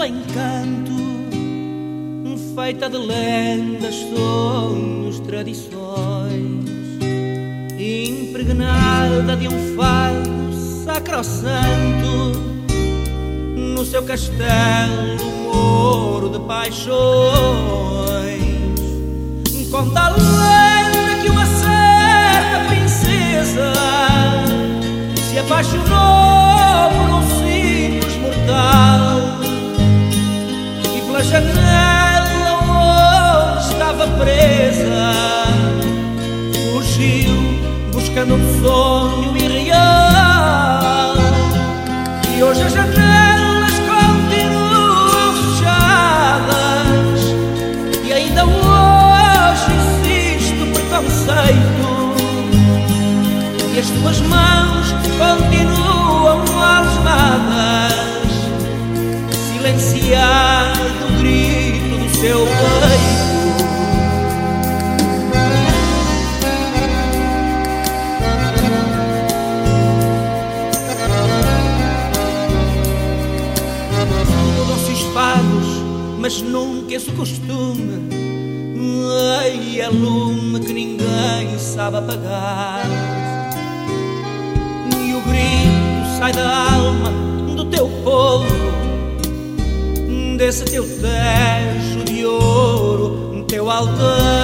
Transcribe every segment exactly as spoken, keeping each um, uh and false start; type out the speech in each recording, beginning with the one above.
bela encanto, feita de lendas, sonhos, tradições, impregnada de um fado sacrossanto, no seu castelo moro de paixões. Conta a lenda que uma certa princesa se apaixonou por um simples mortal, e pela janela onde estava presa fugiu buscando um sonho irreal. E hoje as janelas continuam fechadas, e ainda hoje existe o preconceito, e as tuas mãos continuam algemadas, silenciado o grito do seu peito. Mudam-se os fados, mas nunca esse costume. Ei, é lume que ninguém sabe apagar, e o grito sai da alma do teu povo, desse teu tejo de ouro, teu altar.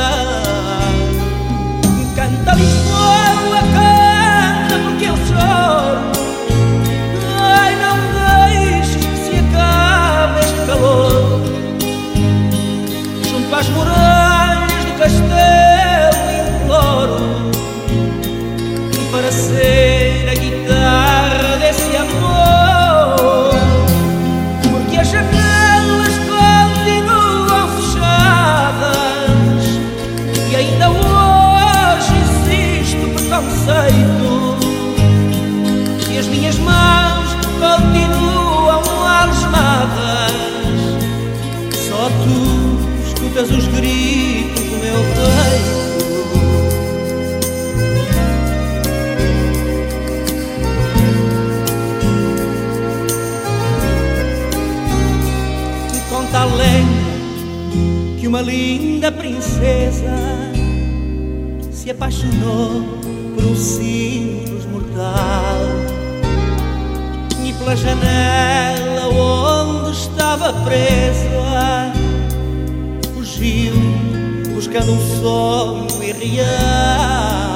Canta Lisboa, canta porque eu choro. Ai, não deixes que se acabe este calor. Junto às muralhas do castelo imploro para ser a guitarra desse amor, porque as janelas continuam fechadas, e ainda hoje existe o preconceito, e as minhas mãos continuam algemadas. Só tu escutas os gritos do meu peito. Conta a lenda que uma linda princesa se apaixonou por um simples mortal, e pela janela onde estava presa fugiu buscando um sonho irreal.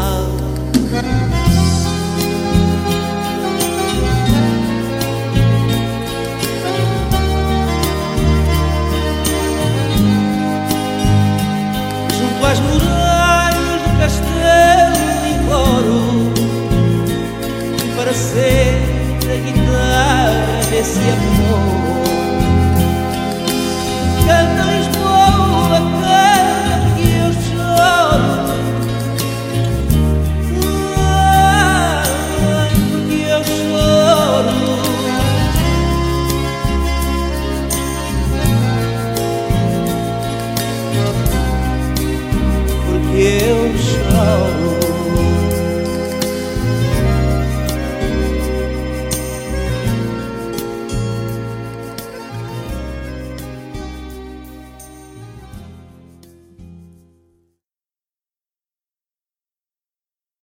Junto às muralhas do castelo imploro para ser a guitarra desse amor,